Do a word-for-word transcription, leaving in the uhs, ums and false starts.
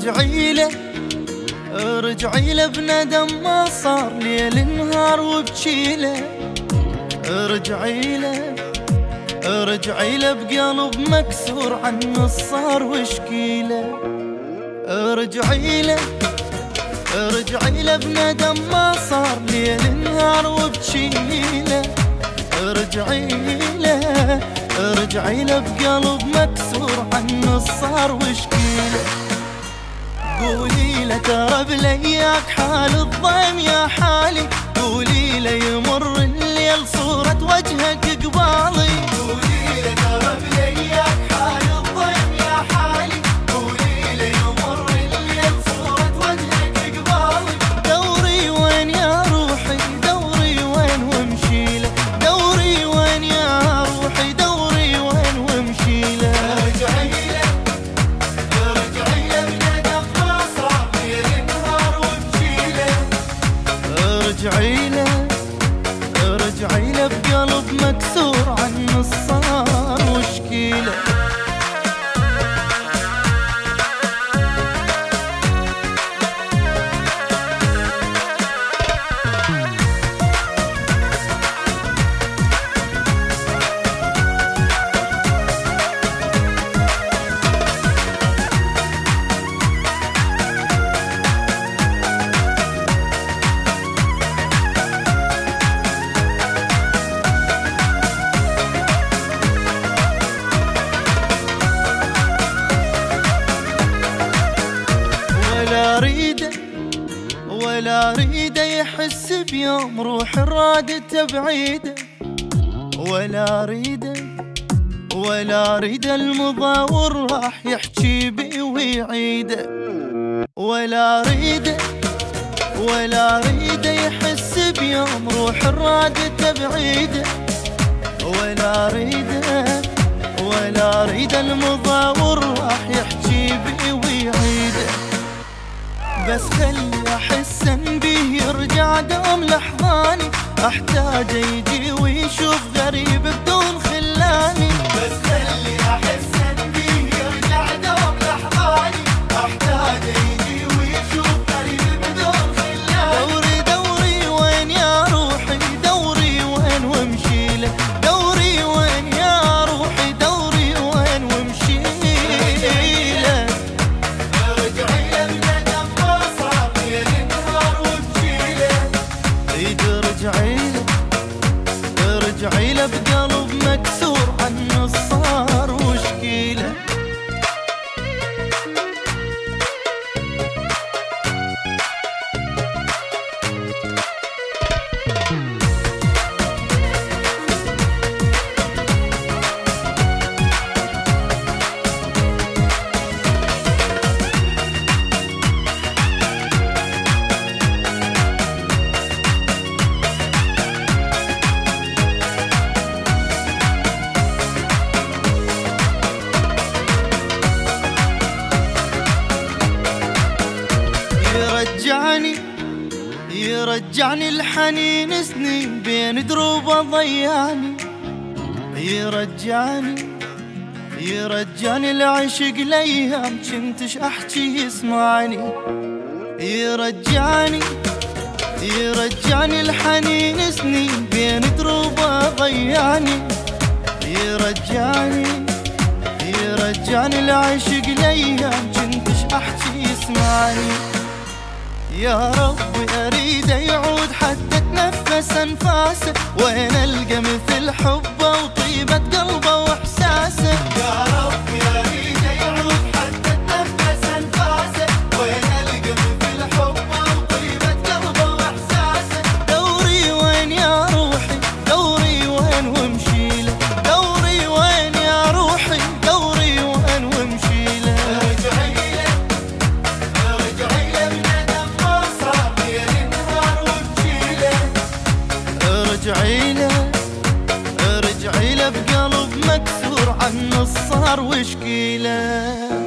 ارجعي له ارجعي له بندم ما صار ليل نهار وبجيله. ارجعي له ارجعي له بقلب مكسور عنه صار وشكيله. ارجعي له ارجعي له بندم ما صار ليل نهار وبجيله. ارجعي له ارجعي له بقلب مكسور عنه صار وشكيله. قولي له ترى بلياك حال الضيم يا حالي. قولي له يمر الليل صورة وجهك قبالي. قولي له ترى بلياك حال الضيم يا حالي. قولي له يمر الليل صورة وجهك قبالي. دوري وين يا روحي دوري وين وامشي له. دوري وين يا روحي دوري وين وامشي له. ارجعي له ارجعي له بندم ما صار ليل نهار وامشي له. ارجعي له ارجعي له بقلب مكسور عنه صار وشكيله. ولا اريده ولا اريده يحس بيوم روح رادته بعيده. ولا اريده ولا اريده المضاور راح يحكي بي ويعيده. ولا اريده ولا اريده يحس بيوم روح رادته بعيده. ولا اريده ولا اريده المضاور راح يحكي بي ويعيده. بس خلي احسن بيه يرجع دوم لحظاني. احتاج يجي ويشوف غريب بدون خلاني. بس خلي احسن بيه يرجع دوم لحظاني. احتاج يجي ويشوف غريب بدون خلاني. دوري دوري وين يا روحي دوري وين وامشي له. دوري وين يا روحي دوري وين وامشي له. ارجعي له بندم ما صار ليل نهار وبجيله. ارجعي له ارجعي له بقلب مكسور عنه صار وشكيله. يرجعني يرجعني الحنين سنين بين دروبه ضيعني. يرجعني يرجعني العشق ليام كنتش احكي يسمعني. يرجعني يرجعني الحنين سنين بين دروبه ضيعني. يرجعني يرجعني العشق ليام كنتش احكي يسمعني. يا ربي اريده يعود حتى اتنفس انفاسه. وين القى مثل حبه وطيبه قلبه واحساسه. يا ربي اريده يعود حتى اتنفس انفاسه. وين القى مثل حبه وطيبه قلبه واحساسه. دوري وين يا روحي دوري وين وامشي له. دوري وين يا روحي دوري وين وامشي له. ارجعي له ارجعي له بندم ما صار ليل نهار وبجيله. ارجعي له ارجعي له بقلب مكسور عنه صار وشكيله.